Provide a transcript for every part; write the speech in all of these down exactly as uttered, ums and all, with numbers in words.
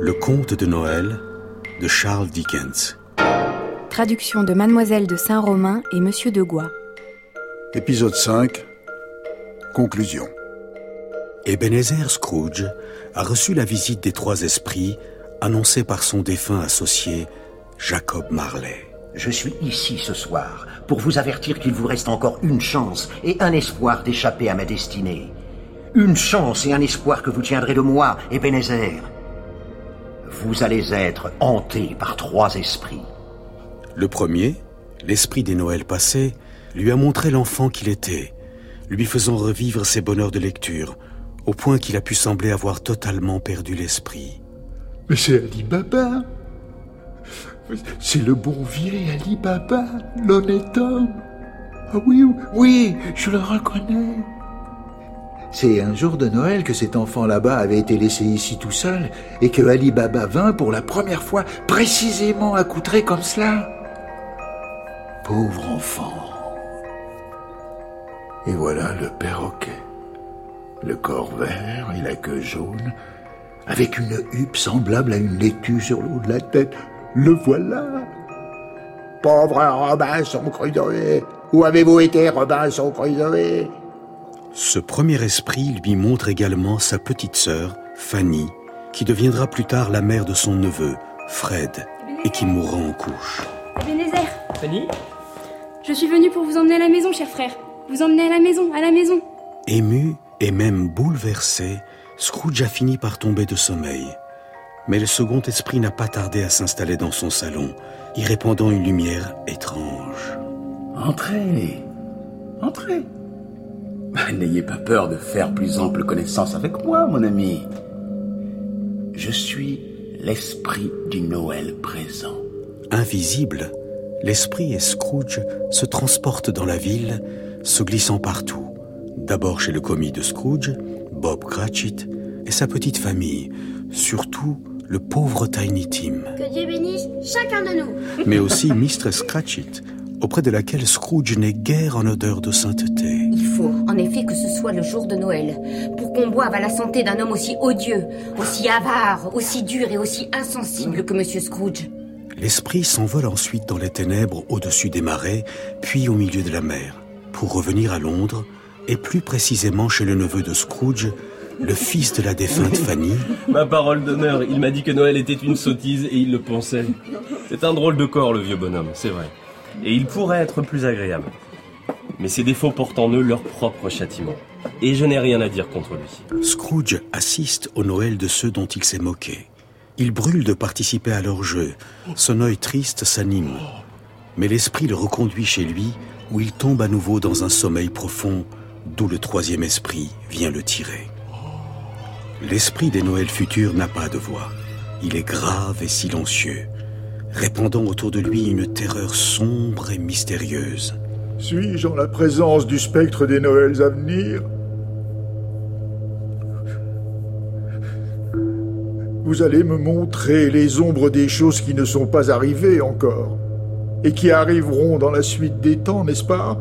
Le conte de Noël de Charles Dickens. Traduction de Mademoiselle de Saint-Romain et Monsieur de Gois. Épisode cinq. Conclusion. Ebenezer Scrooge a reçu la visite des trois esprits annoncée par son défunt associé Jacob Marley. Je suis ici ce soir pour vous avertir qu'il vous reste encore une chance et un espoir d'échapper à ma destinée. Une chance et un espoir que vous tiendrez de moi, Ebenezer. Vous allez être hanté par trois esprits. Le premier, l'esprit des Noëls passés, lui a montré l'enfant qu'il était, lui faisant revivre ses bonheurs de lecture, au point qu'il a pu sembler avoir totalement perdu l'esprit. Mais c'est Ali Baba. C'est le bon vieux Ali Baba, l'honnête homme. Ah oui, oui, je le reconnais. C'est un jour de Noël que cet enfant là-bas avait été laissé ici tout seul et que Ali Baba vint pour la première fois précisément accoutré comme cela. Pauvre enfant. Et voilà le perroquet. Le corps vert et la queue jaune, avec une huppe semblable à une laitue sur le haut de la tête. Le voilà. Pauvre Robinson Crusoe. Où avez-vous été, Robinson Crusoe? Ce premier esprit lui montre également sa petite sœur, Fanny, qui deviendra plus tard la mère de son neveu, Fred, et qui mourra en couche. Ebenezer. Fanny? Je suis venue pour vous emmener à la maison, cher frère. Vous emmener à la maison, à la maison. Ému et même bouleversé, Scrooge a fini par tomber de sommeil. Mais le second esprit n'a pas tardé à s'installer dans son salon, y répandant une lumière étrange. Entrez, entrez. N'ayez pas peur de faire plus ample connaissance avec moi, mon ami. Je suis l'esprit du Noël présent. Invisible, l'esprit et Scrooge se transportent dans la ville, se glissant partout. D'abord chez le commis de Scrooge, Bob Cratchit, et sa petite famille, surtout le pauvre Tiny Tim. Que Dieu bénisse chacun de nous. Mais aussi Mistress Cratchit, auprès de laquelle Scrooge n'est guère en odeur de sainteté. Il faut, en effet, que ce soit le jour de Noël, pour qu'on boive à la santé d'un homme aussi odieux, aussi avare, aussi dur et aussi insensible que Monsieur Scrooge. L'esprit s'envole ensuite dans les ténèbres au-dessus des marais, puis au milieu de la mer, pour revenir à Londres, et plus précisément chez le neveu de Scrooge, le fils de la défunte Fanny. Ma parole d'honneur, il m'a dit que Noël était une sottise et il le pensait. C'est un drôle de corps, le vieux bonhomme, c'est vrai. Et il pourrait être plus agréable. Mais ses défauts portent en eux leur propre châtiment. Et je n'ai rien à dire contre lui. Scrooge assiste au Noël de ceux dont il s'est moqué. Il brûle de participer à leur jeu. Son œil triste s'anime. Mais l'esprit le reconduit chez lui, où il tombe à nouveau dans un sommeil profond, d'où le troisième esprit vient le tirer. L'esprit des Noëls futurs n'a pas de voix. Il est grave et silencieux, répandant autour de lui une terreur sombre et mystérieuse. Suis-je en la présence du spectre des Noëls à venir? Vous allez me montrer les ombres des choses qui ne sont pas arrivées encore, et qui arriveront dans la suite des temps, n'est-ce pas?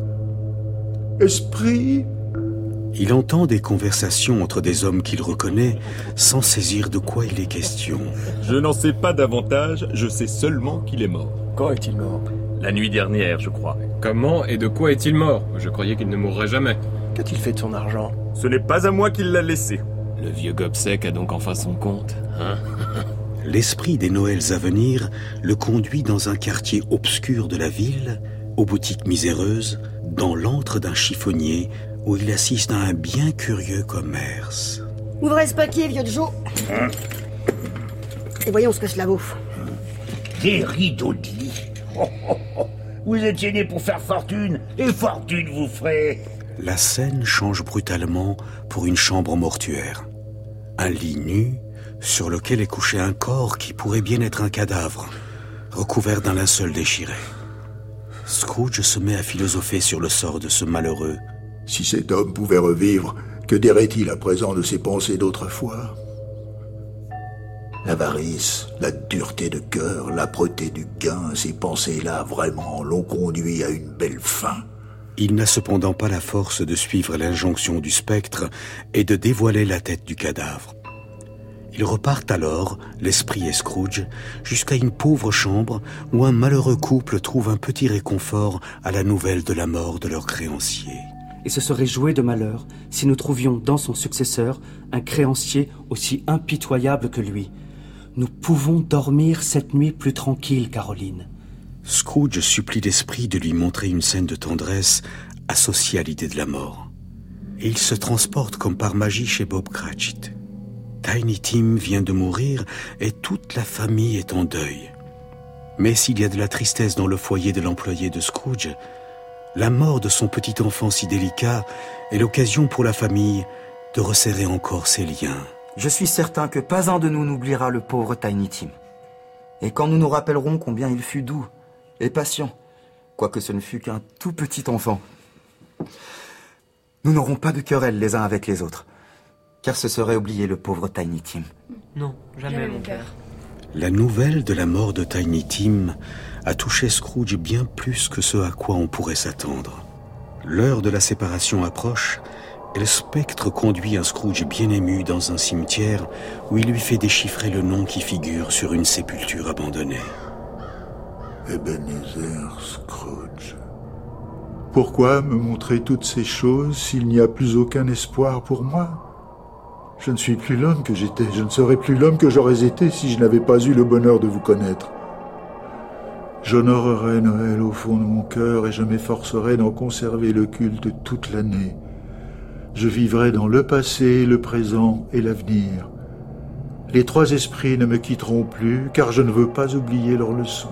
Esprit? Il entend des conversations entre des hommes qu'il reconnaît sans saisir de quoi il est question. Je n'en sais pas davantage, je sais seulement qu'il est mort. Quand est-il mort? La nuit dernière, je crois. Comment et de quoi est-il mort? Je croyais qu'il ne mourrait jamais. Qu'a-t-il fait de son argent? Ce n'est pas à moi qu'il l'a laissé. Le vieux Gobseck a donc enfin son compte, hein? L'esprit des Noëls à venir le conduit dans un quartier obscur de la ville, aux boutiques miséreuses, dans l'antre d'un chiffonnier, où il assiste à un bien curieux commerce. Ouvrez ce paquet, vieux Joe. Hein? Et voyons ce que cela vaut. Des rideaux de lit. Oh, oh, oh. Vous étiez né pour faire fortune, et fortune vous ferez. La scène change brutalement pour une chambre mortuaire. Un lit nu, sur lequel est couché un corps qui pourrait bien être un cadavre, recouvert d'un linceul déchiré. Scrooge se met à philosopher sur le sort de ce malheureux. Si cet homme pouvait revivre, que dirait-il à présent de ses pensées d'autrefois? L'avarice, la dureté de cœur, l'âpreté du gain, ces pensées-là vraiment l'ont conduit à une belle fin. Il n'a cependant pas la force de suivre l'injonction du spectre et de dévoiler la tête du cadavre. Il Ils repartent alors, l'esprit et Scrooge, jusqu'à une pauvre chambre où un malheureux couple trouve un petit réconfort à la nouvelle de la mort de leur créancier. Et ce serait jouer de malheur si nous trouvions dans son successeur un créancier aussi impitoyable que lui. Nous pouvons dormir cette nuit plus tranquille, Caroline. Scrooge supplie l'esprit de lui montrer une scène de tendresse associée à l'idée de la mort. Et il se transporte comme par magie chez Bob Cratchit. Tiny Tim vient de mourir et toute la famille est en deuil. Mais s'il y a de la tristesse dans le foyer de l'employé de Scrooge, la mort de son petit enfant si délicat est l'occasion pour la famille de resserrer encore ses liens. Je suis certain que pas un de nous n'oubliera le pauvre Tiny Tim. Et quand nous nous rappellerons combien il fut doux et patient, quoique ce ne fût qu'un tout petit enfant, nous n'aurons pas de querelle les uns avec les autres, car ce serait oublier le pauvre Tiny Tim. Non, jamais, jamais mon père. La nouvelle de la mort de Tiny Tim a touché Scrooge bien plus que ce à quoi on pourrait s'attendre. L'heure de la séparation approche et le spectre conduit un Scrooge bien ému dans un cimetière où il lui fait déchiffrer le nom qui figure sur une sépulture abandonnée. Ebenezer Scrooge. Pourquoi me montrer toutes ces choses s'il n'y a plus aucun espoir pour moi ? Je ne suis plus l'homme que j'étais, je ne serai plus l'homme que j'aurais été si je n'avais pas eu le bonheur de vous connaître. J'honorerai Noël au fond de mon cœur et je m'efforcerai d'en conserver le culte toute l'année. Je vivrai dans le passé, le présent et l'avenir. Les trois esprits ne me quitteront plus, car je ne veux pas oublier leurs leçons.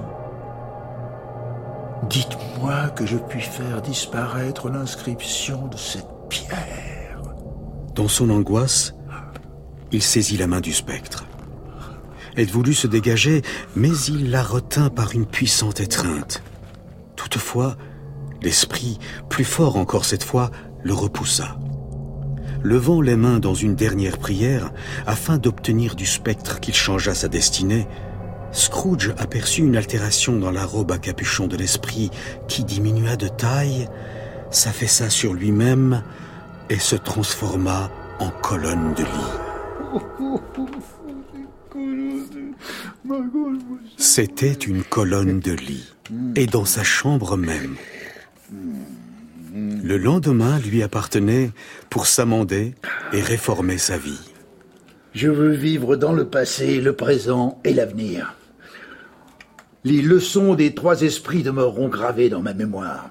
Dites-moi que je puis faire disparaître l'inscription de cette pierre. Dans son angoisse, il saisit la main du spectre. Elle voulut se dégager, mais il la retint par une puissante étreinte. Toutefois, l'esprit, plus fort encore cette fois, le repoussa. Levant les mains dans une dernière prière, afin d'obtenir du spectre qu'il changeât sa destinée, Scrooge aperçut une altération dans la robe à capuchon de l'esprit qui diminua de taille, s'affaissa sur lui-même et se transforma en colonne de lit. C'était une colonne de lit, et dans sa chambre même. Le lendemain lui appartenait pour s'amender et réformer sa vie. Je veux vivre dans le passé, le présent et l'avenir. Les leçons des trois esprits demeureront gravées dans ma mémoire.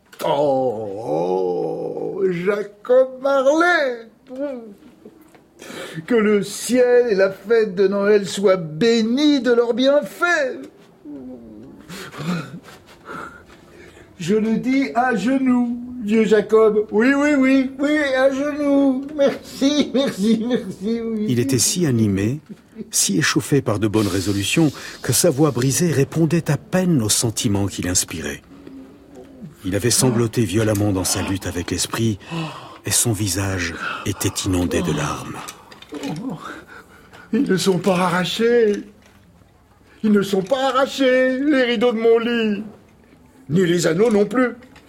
Oh, Jacob Marley! Que le ciel et la fête de Noël soient bénis de leurs bienfaits. Je le dis à genoux, vieux Jacob. Oui, oui, oui, oui, à genoux. Merci, merci, merci, oui. Il était si animé, si échauffé par de bonnes résolutions, que sa voix brisée répondait à peine aux sentiments qu'il inspirait. Il avait sangloté violemment dans sa lutte avec l'esprit, et son visage était inondé de larmes. Ils ne sont pas arrachés. Ils ne sont pas arrachés, les rideaux de mon lit. Ni les anneaux non plus.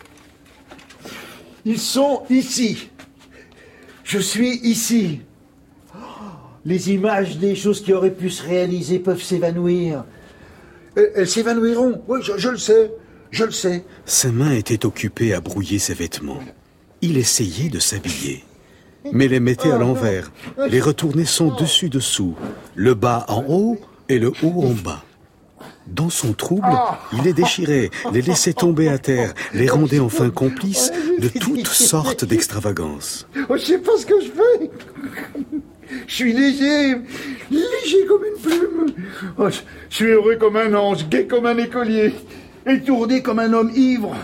Ils sont ici. Je suis ici. Les images des choses qui auraient pu se réaliser peuvent s'évanouir. Elles, elles s'évanouiront. Oui, je, je le sais. Je le sais. Ses mains étaient occupées à brouiller ses vêtements. Il essayait de s'habiller, mais les mettait à l'envers, les retournait son dessus-dessous, le bas en haut et le haut en bas. Dans son trouble, il les déchirait, les laissait tomber à terre, les rendait enfin complices de toutes sortes d'extravagances. Oh, je sais pas ce que je fais. Je suis léger, léger comme une plume. Oh, je, je suis heureux comme un ange, gai comme un écolier, étourdi comme un homme ivre.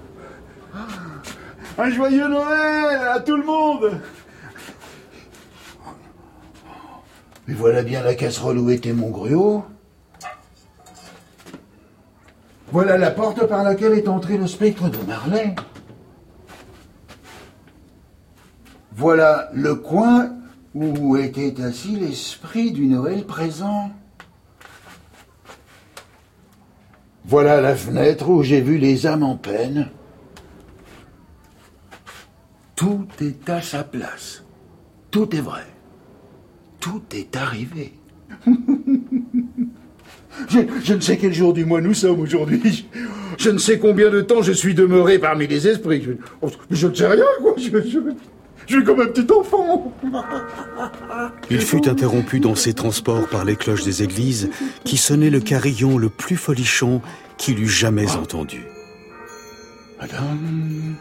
Un joyeux Noël à tout le monde. Mais voilà bien la casserole où était mon gruau. Voilà la porte par laquelle est entré le spectre de Marley. Voilà le coin où était assis l'esprit du Noël présent. Voilà la fenêtre où j'ai vu les âmes en peine. Tout est à sa place. Tout est vrai. tout est arrivé. je, je ne sais quel jour du mois nous sommes aujourd'hui. Je, je ne sais combien de temps je suis demeuré parmi les esprits. Je, je ne sais rien, quoi. Je, je, je suis comme un petit enfant. Il fut interrompu dans ses transports par les cloches des églises qui sonnaient le carillon le plus folichon qu'il eût jamais entendu. Madame...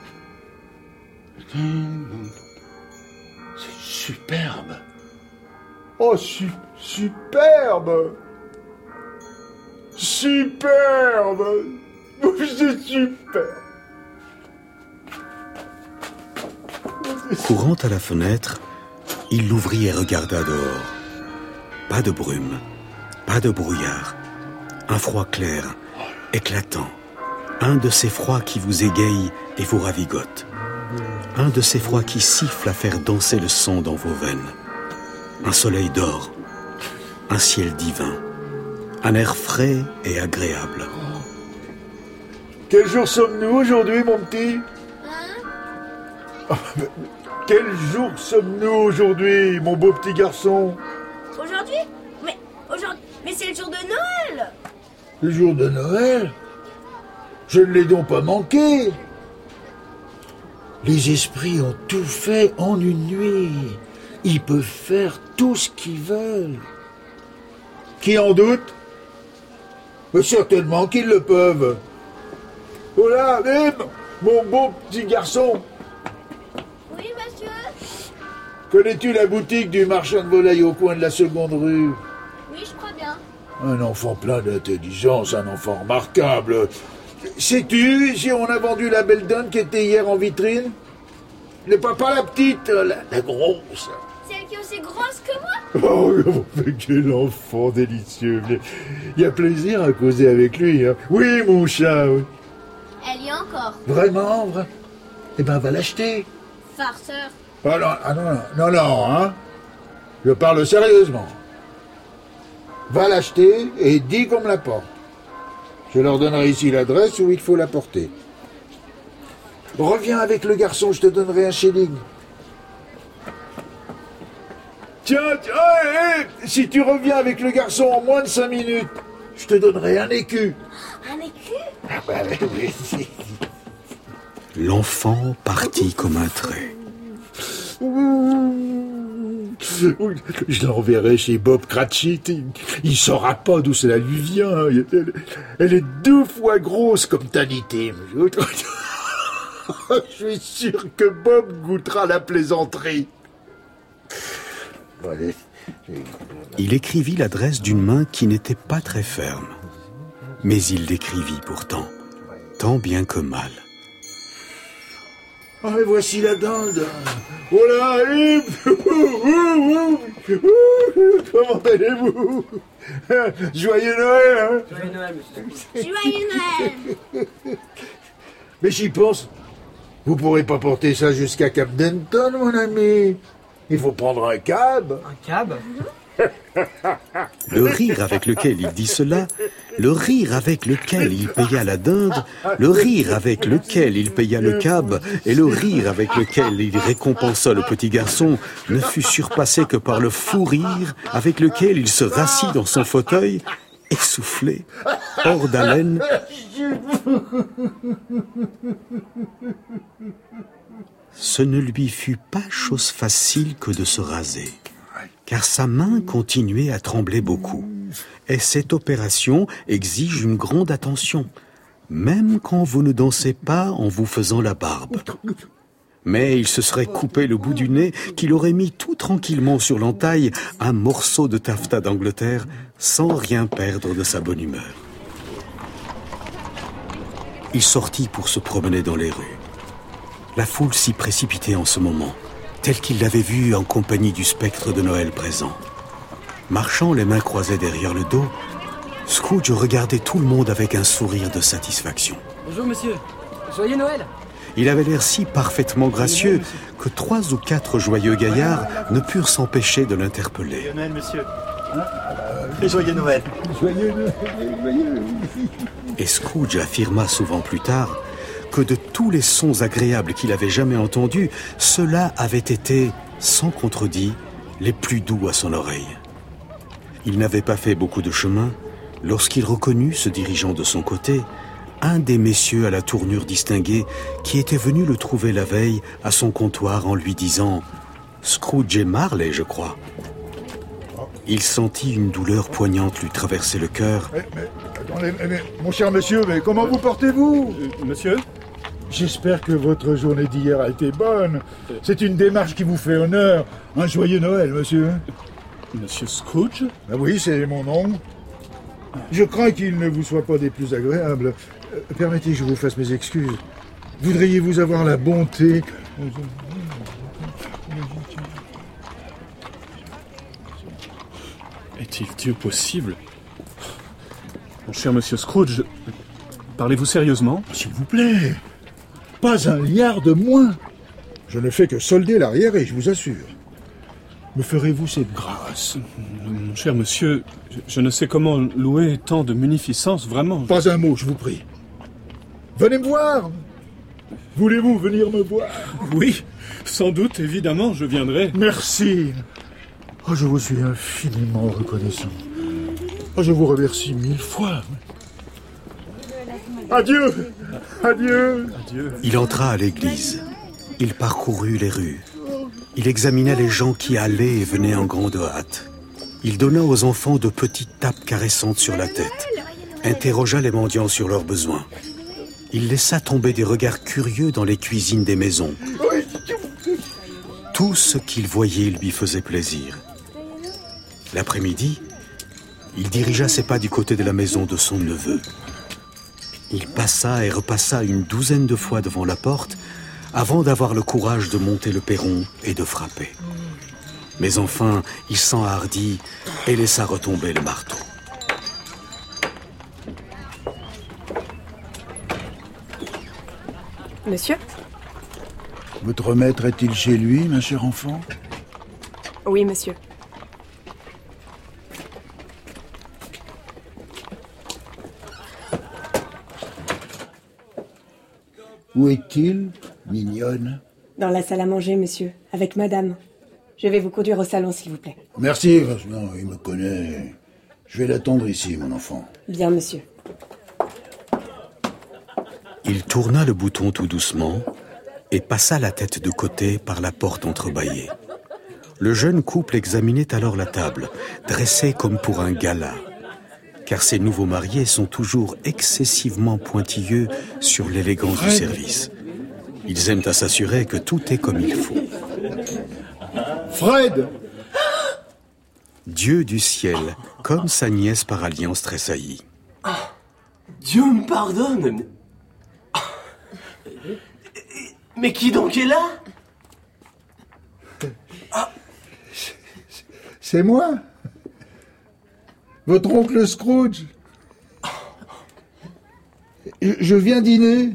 C'est superbe. Oh, su- superbe. Superbe. C'est superbe. Courant à la fenêtre, il l'ouvrit et regarda dehors. Pas de brume, pas de brouillard. Un froid clair, éclatant. Un de ces froids qui vous égayent et vous ravigotent. Un de ces froids qui sifflent à faire danser le sang dans vos veines. Un soleil d'or, un ciel divin, un air frais et agréable. Quel jour sommes-nous aujourd'hui, mon petit? Hein? Quel jour sommes-nous aujourd'hui, mon beau petit garçon? Aujourd'hui? Mais aujourd'hui, mais c'est le jour de Noël! Le jour de Noël? Je ne l'ai donc pas manqué. Les esprits ont tout fait en une nuit. Ils peuvent faire tout ce qu'ils veulent. Qui en doute? Mais certainement qu'ils le peuvent. Oh là, Bim, mon beau petit garçon. Oui, monsieur? Connais-tu la boutique du marchand de volailles au coin de la seconde rue? Oui, je crois bien. Un enfant plein d'intelligence, un enfant remarquable. Sais-tu si on a vendu la belle donne qui était hier en vitrine? Le papa, la petite, la, la grosse. Celle qui est aussi grosse que moi? Oh, mais quel enfant délicieux. Il y a plaisir à causer avec lui. Hein. Oui, mon chat. Oui. Elle y est encore. Vraiment, vrai? Eh ben, va l'acheter. Farceur. Ah non, ah non, non, non, non, hein. Je parle sérieusement. Va l'acheter et dis qu'on me la porte. Je leur donnerai ici l'adresse où il faut la porter. Reviens avec le garçon, je te donnerai un shilling. Tiens, tiens, hey, hey, si tu reviens avec le garçon en moins de cinq minutes, je te donnerai un écu. Un écu? Ah bah oui. L'enfant partit comme un trait. Je l'enverrai chez Bob Cratchit. Il ne saura pas d'où cela lui vient. Elle, elle est deux fois grosse comme Tanité. Je suis sûr que Bob goûtera la plaisanterie. Il écrivit l'adresse d'une main qui n'était pas très ferme. Mais il l'écrivit pourtant, tant bien que mal. Ah, et voici la dinde. Oh là, comment allez-vous? Joyeux Noël, hein? Joyeux Noël, monsieur. Joyeux Noël. Mais j'y pense. Vous pourrez pas porter ça jusqu'à Cap Denton, mon ami. Il faut prendre un cab. Un cab? Le rire avec lequel il dit cela, le rire avec lequel il paya la dinde, le rire avec lequel il paya le cab et le rire avec lequel il récompensa le petit garçon ne fut surpassé que par le fou rire avec lequel il se rassit dans son fauteuil, essoufflé, hors d'haleine. Ce ne lui fut pas chose facile que de se raser, car sa main continuait à trembler beaucoup. Et cette opération exige une grande attention, même quand vous ne dansez pas en vous faisant la barbe. Mais il se serait coupé le bout du nez qu'il aurait mis tout tranquillement sur l'entaille un morceau de taffetas d'Angleterre sans rien perdre de sa bonne humeur. Il sortit pour se promener dans les rues. La foule s'y précipitait en ce moment, tel qu'il l'avait vu en compagnie du spectre de Noël présent. Marchant les mains croisées derrière le dos, Scrooge regardait tout le monde avec un sourire de satisfaction. Bonjour monsieur, joyeux Noël. Il avait l'air si parfaitement gracieux que trois ou quatre joyeux gaillards ne purent s'empêcher de l'interpeller. Joyeux Noël, monsieur. Et joyeux Noël. Joyeux Noël, joyeux. Et Scrooge affirma souvent plus tard que de tous les sons agréables qu'il avait jamais entendus, ceux-là avaient été, sans contredit, les plus doux à son oreille. Il n'avait pas fait beaucoup de chemin lorsqu'il reconnut, se dirigeant de son côté, un des messieurs à la tournure distinguée qui était venu le trouver la veille à son comptoir en lui disant « Scrooge et Marley, je crois ». Il sentit une douleur poignante lui traverser le cœur. Mais, mais, attendez, mais, mais, mon cher monsieur, mais comment vous portez-vous euh, Monsieur ? J'espère que votre journée d'hier a été bonne. C'est une démarche qui vous fait honneur. Un joyeux Noël, monsieur. Monsieur Scrooge ? Ah oui, c'est mon nom. Je crains qu'il ne vous soit pas des plus agréables. Euh, permettez que je vous fasse mes excuses. Voudriez-vous avoir la bonté... Est-il Dieu possible ? Mon cher monsieur Scrooge, parlez-vous sérieusement ? S'il vous plaît, pas un liard de moins. Je ne fais que solder l'arriéré, je vous assure. Me ferez-vous cette grâce ? Mon cher monsieur, je, je ne sais comment louer tant de munificence, vraiment. Pas un mot, je vous prie. Venez me voir. Voulez-vous venir me voir ? Oui, sans doute, évidemment, je viendrai. Merci. Oh, je vous suis infiniment reconnaissant. Oh, je vous remercie mille fois. Adieu. Adieu. Adieu. Il entra à l'église. Il parcourut les rues. Il examina les gens qui allaient et venaient en grande hâte. Il donna aux enfants de petites tapes caressantes sur la tête, interrogea les mendiants sur leurs besoins. Il laissa tomber des regards curieux dans les cuisines des maisons. Tout ce qu'il voyait lui faisait plaisir. L'après-midi, il dirigea ses pas du côté de la maison de son neveu. Il passa et repassa une douzaine de fois devant la porte avant d'avoir le courage de monter le perron et de frapper. Mais enfin, il s'enhardit et laissa retomber le marteau. Monsieur ? Votre maître est-il chez lui, ma chère enfant ? Oui, monsieur. Où est-il, mignonne ? Dans la salle à manger, monsieur, avec madame. Je vais vous conduire au salon, s'il vous plaît. Merci, non, il me connaît. Je vais l'attendre ici, mon enfant. Bien, monsieur. Il tourna le bouton tout doucement et passa la tête de côté par la porte entrebâillée. Le jeune couple examinait alors la table, dressée comme pour un gala. Car ces nouveaux mariés sont toujours excessivement pointilleux sur l'élégance Fred. Du service. Ils aiment à s'assurer que tout est comme il faut. Fred ! Dieu du ciel, comme sa nièce par alliance tressaillit. Ah, Dieu me pardonne. Mais qui donc est là ? Ah. C'est moi. Votre oncle Scrooge. Je viens dîner.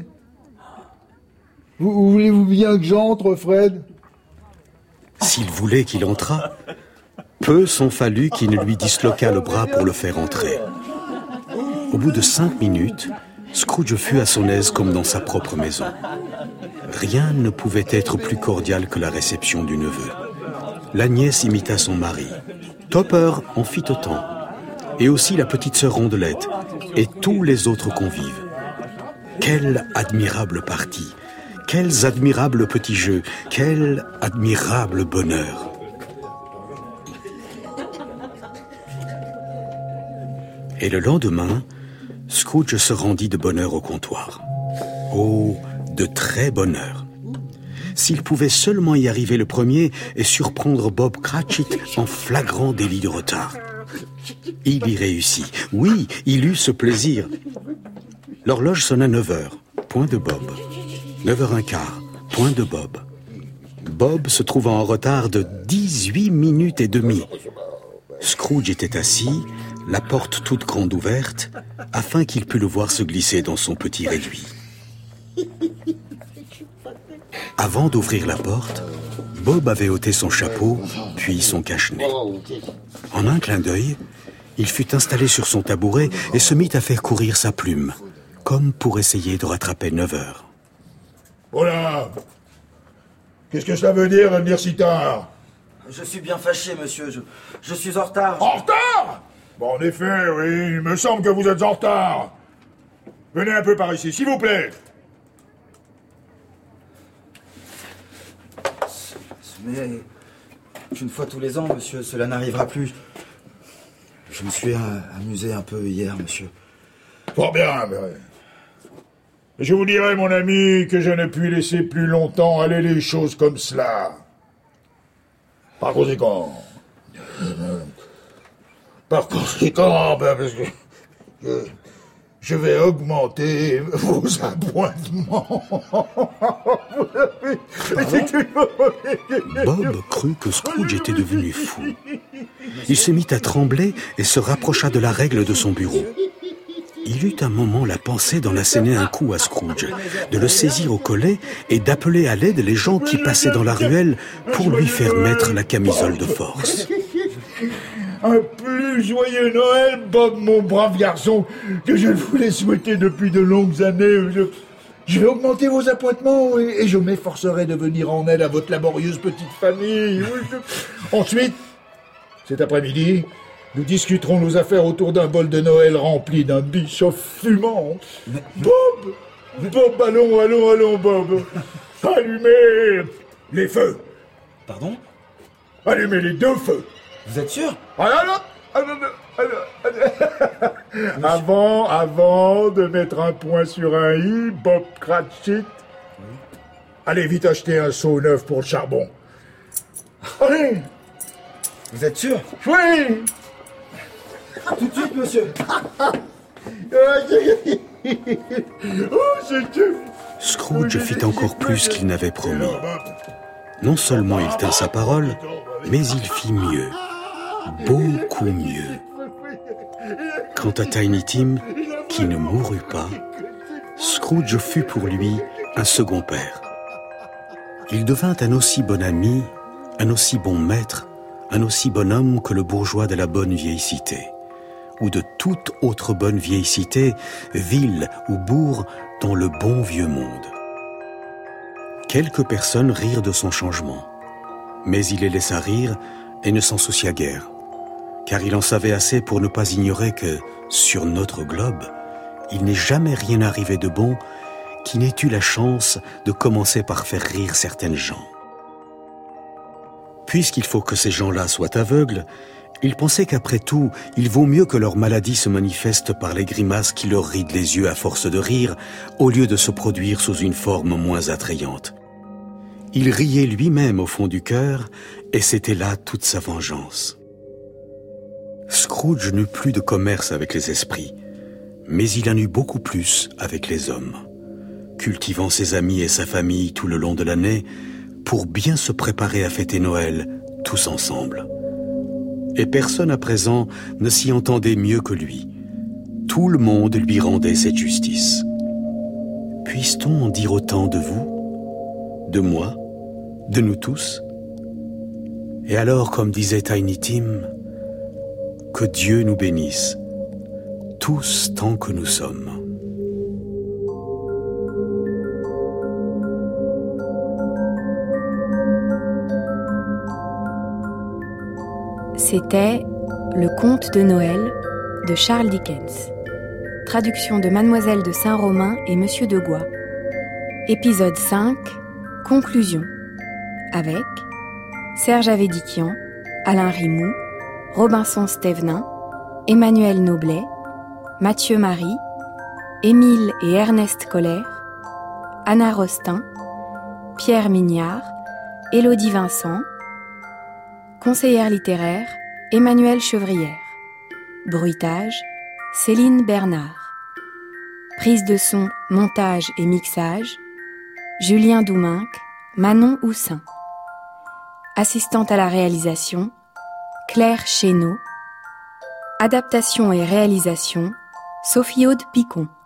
Vous, voulez-vous bien que j'entre, Fred ? S'il voulait qu'il entrât, peu sont fallu qu'il ne lui disloquât le bras pour le faire entrer. Au bout de cinq minutes, Scrooge fut à son aise comme dans sa propre maison. Rien ne pouvait être plus cordial que la réception du neveu. La nièce imita son mari. Topper en fit autant. Et aussi la petite sœur Rondelette, et tous les autres convives. Quelle admirable partie, quels admirables petits jeux, quel admirable bonheur. Et le lendemain, Scrooge se rendit de bonne heure au comptoir. Oh, de très bonne heure. S'il pouvait seulement y arriver le premier et surprendre Bob Cratchit en flagrant délit de retard. Il y réussit. Oui, il eut ce plaisir. L'horloge sonna neuf heures. Point de Bob. neuf heures quinze. Point de Bob. Bob se trouva en retard de dix-huit minutes et demie. Scrooge était assis, la porte toute grande ouverte, afin qu'il pût le voir se glisser dans son petit réduit. Avant d'ouvrir la porte, Bob avait ôté son chapeau, puis son cache-nez. En un clin d'œil, il fut installé sur son tabouret et se mit à faire courir sa plume, comme pour essayer de rattraper neuf heures. Voilà. Qu'est-ce que cela veut dire, venir si tard ? Je suis bien fâché, monsieur. Je, je suis en retard. En retard? Bon, en effet, oui. Il me semble que vous êtes en retard. Venez un peu par ici, s'il vous plaît. Mais qu'une fois tous les ans, monsieur, cela n'arrivera plus. Je me suis euh, amusé un peu hier, monsieur. Fort bien, mais... Je vous dirai, mon ami, que je ne puis laisser plus longtemps aller les choses comme cela. Par conséquent... Par conséquent, ben, parce que... Je, je vais augmenter vos appointements. Bob crut que Scrooge était devenu fou. Il se mit à trembler et se rapprocha de la règle de son bureau. Il eut un moment la pensée d'en asséner un coup à Scrooge, de le saisir au collet et d'appeler à l'aide les gens qui passaient dans la ruelle pour lui faire mettre la camisole de force. Un plus joyeux Noël, Bob, mon brave garçon, que je voulais souhaiter depuis de longues années. Je, je vais augmenter vos appointements et, et je m'efforcerai de venir en aide à votre laborieuse petite famille. Oui, je... Ensuite, cet après-midi, nous discuterons nos affaires autour d'un bol de Noël rempli d'un bischoff fumant. Mais... Bob, Bob, allons, allons, allons, Bob. Allumez les feux. Pardon? Allumez les deux feux. Vous êtes sûr? Alors, alors, alors, avant, avant de mettre un point sur un i, Bob Cratchit, oui. Allez vite acheter un seau neuf pour le charbon. Allez. Vous êtes sûr? Oui. Tout de suite, monsieur. Oh, c'est... Scrooge fit encore plus qu'il n'avait promis. Non seulement il tint sa parole, mais il fit mieux. Beaucoup mieux. Quant à Tiny Tim, qui ne mourut pas, Scrooge fut pour lui un second père. Il devint un aussi bon ami, un aussi bon maître, un aussi bon homme que le bourgeois de la bonne vieille cité, ou de toute autre bonne vieille cité, ville ou bourg dans le bon vieux monde. Quelques personnes rirent de son changement, mais il les laissa rire et ne s'en soucia guère, car il en savait assez pour ne pas ignorer que, sur notre globe, il n'est jamais rien arrivé de bon qui n'ait eu la chance de commencer par faire rire certaines gens. Puisqu'il faut que ces gens-là soient aveugles, il pensait qu'après tout, il vaut mieux que leur maladie se manifeste par les grimaces qui leur rident les yeux à force de rire, au lieu de se produire sous une forme moins attrayante. Il riait lui-même au fond du cœur, et c'était là toute sa vengeance. Scrooge n'eut plus de commerce avec les esprits, mais il en eut beaucoup plus avec les hommes, cultivant ses amis et sa famille tout le long de l'année pour bien se préparer à fêter Noël tous ensemble. Et personne à présent ne s'y entendait mieux que lui. Tout le monde lui rendait cette justice. Puisse-t-on en dire autant de vous, de moi, de nous tous? Et alors, comme disait Tiny Tim, que Dieu nous bénisse, tous tant que nous sommes. C'était Le Conte de Noël de Charles Dickens. Traduction de Mademoiselle de Saint-Romain et Monsieur de Gois. Épisode cinq, Conclusion. Avec Serge Avédikian, Alain Rimou, Robinson Stévenin, Emmanuel Noblet, Mathieu Marie, Émile et Ernest Colère, Anna Rostin, Pierre Mignard, Élodie Vincent, conseillère littéraire, Emmanuelle Chevrière. Bruitage, Céline Bernard. Prise de son, montage et mixage, Julien Douminc, Manon Houssin. Assistante à la réalisation, Claire Chénaud. Adaptation et réalisation, Sophie-Aude Picon.